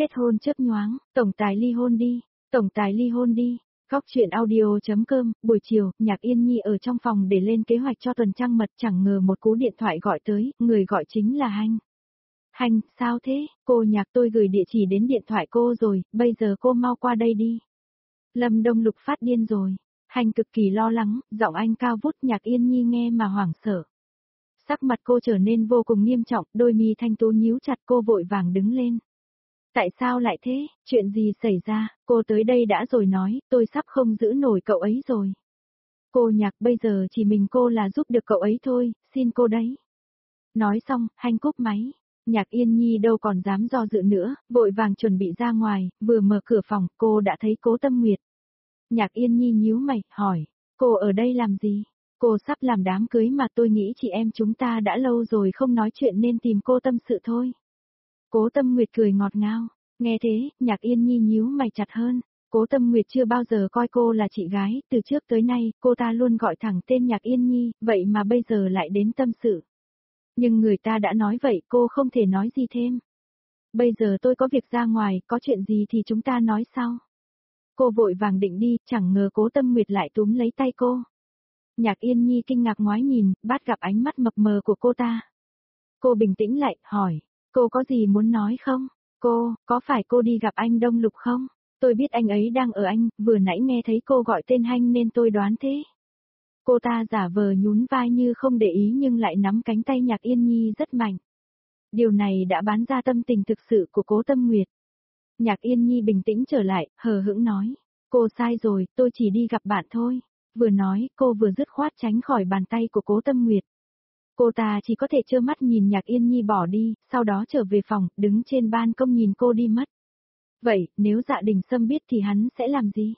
Kết hôn chớp nhoáng, tổng tài ly hôn đi, tổng tài ly hôn đi. Góc truyện audio.com, buổi chiều, Nhạc Yên Nhi ở trong phòng để lên kế hoạch cho tuần trăng mật, chẳng ngờ một cú điện thoại gọi tới, người gọi chính là Hanh. Hanh, sao thế, cô Nhạc, tôi gửi địa chỉ đến điện thoại cô rồi, bây giờ cô mau qua đây đi. Lâm Đông Lục phát điên rồi. Hanh cực kỳ lo lắng, giọng anh cao vút. Nhạc Yên Nhi nghe mà hoảng sợ. Sắc mặt cô trở nên vô cùng nghiêm trọng, đôi mi thanh tú nhíu chặt, cô vội vàng đứng lên. Tại sao lại thế, chuyện gì xảy ra, cô tới đây đã rồi nói, tôi sắp không giữ nổi cậu ấy rồi. Cô Nhạc, bây giờ chỉ mình cô là giúp được cậu ấy thôi, xin cô đấy. Nói xong, Hanh cúp máy. Nhạc Yên Nhi đâu còn dám do dự nữa, vội vàng chuẩn bị ra ngoài, vừa mở cửa phòng, cô đã thấy Cố Tâm Nguyệt. Nhạc Yên Nhi nhíu mày, hỏi, cô ở đây làm gì? Cô sắp làm đám cưới mà, tôi nghĩ chị em chúng ta đã lâu rồi không nói chuyện nên tìm cô tâm sự thôi. Cố Tâm Nguyệt cười ngọt ngào, nghe thế, Nhạc Yên Nhi nhíu mày chặt hơn. Cố Tâm Nguyệt chưa bao giờ coi cô là chị gái, từ trước tới nay, cô ta luôn gọi thẳng tên Nhạc Yên Nhi, vậy mà bây giờ lại đến tâm sự. Nhưng người ta đã nói vậy, cô không thể nói gì thêm. Bây giờ tôi có việc ra ngoài, có chuyện gì thì chúng ta nói sau. Cô vội vàng định đi, chẳng ngờ Cố Tâm Nguyệt lại túm lấy tay cô. Nhạc Yên Nhi kinh ngạc ngoái nhìn, bắt gặp ánh mắt mập mờ của cô ta. Cô bình tĩnh lại, hỏi, cô có gì muốn nói không? Cô, có phải cô đi gặp anh Đông Lục không? Tôi biết anh ấy đang ở Anh, vừa nãy nghe thấy cô gọi tên Hanh nên tôi đoán thế. Cô ta giả vờ nhún vai như không để ý nhưng lại nắm cánh tay Nhạc Yên Nhi rất mạnh. Điều này đã bán ra tâm tình thực sự của Cố Tâm Nguyệt. Nhạc Yên Nhi bình tĩnh trở lại, hờ hững nói, cô sai rồi, tôi chỉ đi gặp bạn thôi. Vừa nói, cô vừa dứt khoát tránh khỏi bàn tay của Cố Tâm Nguyệt. Cô ta chỉ có thể trơ mắt nhìn Nhạc Yên Nhi bỏ đi, sau đó trở về phòng, đứng trên ban công nhìn cô đi mất. Vậy, nếu Dạ Đình Sâm biết thì hắn sẽ làm gì?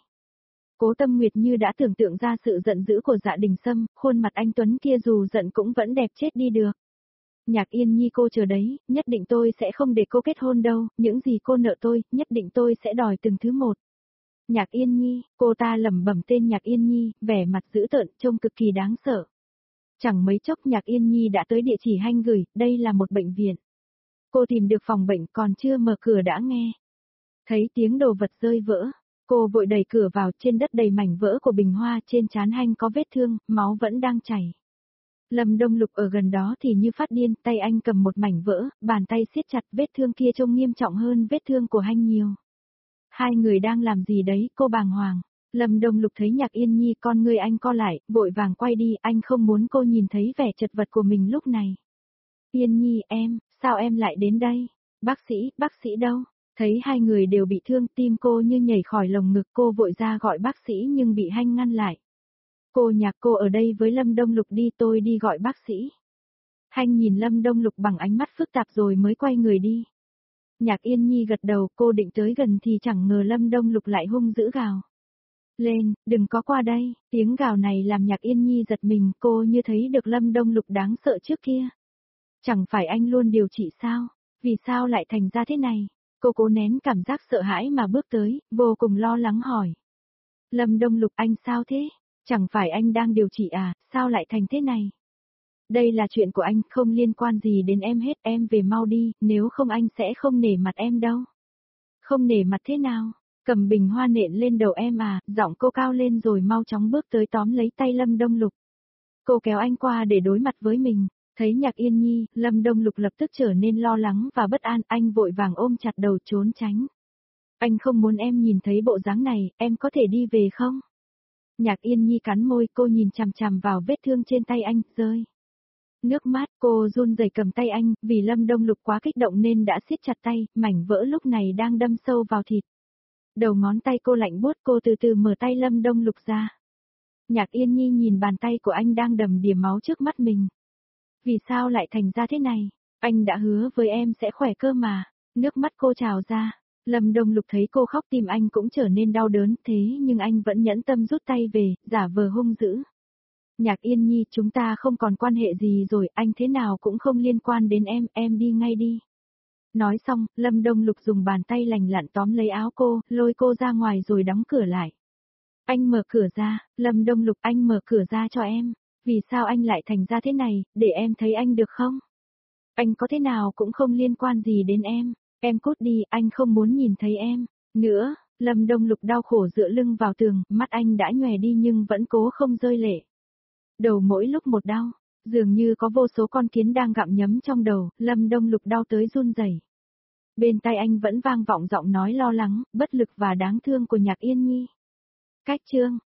Cố Tâm Nguyệt như đã tưởng tượng ra sự giận dữ của Dạ Đình Sâm, khuôn mặt anh Tuấn kia dù giận cũng vẫn đẹp chết đi được. Nhạc Yên Nhi, cô chờ đấy, nhất định tôi sẽ không để cô kết hôn đâu, những gì cô nợ tôi, nhất định tôi sẽ đòi từng thứ một. Nhạc Yên Nhi, cô ta lẩm bẩm tên Nhạc Yên Nhi, vẻ mặt dữ tợn, trông cực kỳ đáng sợ. Chẳng mấy chốc Nhạc Yên Nhi đã tới địa chỉ Hanh gửi, đây là một bệnh viện. Cô tìm được phòng bệnh còn chưa mở cửa đã nghe. Thấy tiếng đồ vật rơi vỡ, cô vội đẩy cửa vào, trên đất đầy mảnh vỡ của bình hoa, trên trán Hanh có vết thương, máu vẫn đang chảy. Lâm Đông Lục ở gần đó thì như phát điên, tay anh cầm một mảnh vỡ, bàn tay siết chặt, vết thương kia trông nghiêm trọng hơn vết thương của Hanh nhiều. Hai người đang làm gì đấy, cô bàng hoàng. Lâm Đông Lục thấy Nhạc Yên Nhi, con người anh co lại, vội vàng quay đi, anh không muốn cô nhìn thấy vẻ chật vật của mình lúc này. Yên Nhi, em, sao em lại đến đây? Bác sĩ đâu? Thấy hai người đều bị thương, tim cô như nhảy khỏi lồng ngực, cô vội ra gọi bác sĩ nhưng bị Hanh ngăn lại. Cô Nhạc, cô ở đây với Lâm Đông Lục đi, tôi đi gọi bác sĩ. Hanh nhìn Lâm Đông Lục bằng ánh mắt phức tạp rồi mới quay người đi. Nhạc Yên Nhi gật đầu, cô định tới gần thì chẳng ngờ Lâm Đông Lục lại hung dữ gào. Lên, đừng có qua đây, tiếng gào này làm Nhạc Yên Nhi giật mình, cô như thấy được Lâm Đông Lục đáng sợ trước kia. Chẳng phải anh luôn điều trị sao, vì sao lại thành ra thế này? Cô cố nén cảm giác sợ hãi mà bước tới, vô cùng lo lắng hỏi. Lâm Đông Lục, anh sao thế? Chẳng phải anh đang điều trị à, sao lại thành thế này? Đây là chuyện của anh, không liên quan gì đến em hết, em về mau đi, nếu không anh sẽ không nể mặt em đâu. Không nể mặt thế nào? Cầm bình hoa nện lên đầu em à, giọng cô cao lên rồi mau chóng bước tới tóm lấy tay Lâm Đông Lục. Cô kéo anh qua để đối mặt với mình, thấy Nhạc Yên Nhi, Lâm Đông Lục lập tức trở nên lo lắng và bất an, anh vội vàng ôm chặt đầu trốn tránh. Anh không muốn em nhìn thấy bộ dáng này, em có thể đi về không? Nhạc Yên Nhi cắn môi, cô nhìn chằm chằm vào vết thương trên tay anh, rơi nước mắt, cô run rẩy cầm tay anh, vì Lâm Đông Lục quá kích động nên đã siết chặt tay, mảnh vỡ lúc này đang đâm sâu vào thịt. Đầu ngón tay cô lạnh buốt, cô từ từ mở tay Lâm Đông Lục ra. Nhạc Yên Nhi nhìn bàn tay của anh đang đầm đìa máu trước mắt mình. Vì sao lại thành ra thế này? Anh đã hứa với em sẽ khỏe cơ mà. Nước mắt cô trào ra. Lâm Đông Lục thấy cô khóc, tim anh cũng trở nên đau đớn, thế nhưng anh vẫn nhẫn tâm rút tay về, giả vờ hung dữ. Nhạc Yên Nhi, chúng ta không còn quan hệ gì rồi, anh thế nào cũng không liên quan đến em đi ngay đi. Nói xong, Lâm Đông Lục dùng bàn tay lành lặn tóm lấy áo cô, lôi cô ra ngoài rồi đóng cửa lại. Anh mở cửa ra, Lâm Đông Lục, anh mở cửa ra cho em. Vì sao anh lại thành ra thế này, để em thấy anh được không? Anh có thế nào cũng không liên quan gì đến em. Em cút đi, anh không muốn nhìn thấy em. Nữa, Lâm Đông Lục đau khổ dựa lưng vào tường, mắt anh đã nhòe đi nhưng vẫn cố không rơi lệ. Đầu mỗi lúc một đau, dường như có vô số con kiến đang gặm nhấm trong đầu, Lâm Đông Lục đau tới run rẩy. Bên tai anh vẫn vang vọng giọng nói lo lắng, bất lực và đáng thương của Nhạc Yên Nhi. Cách chương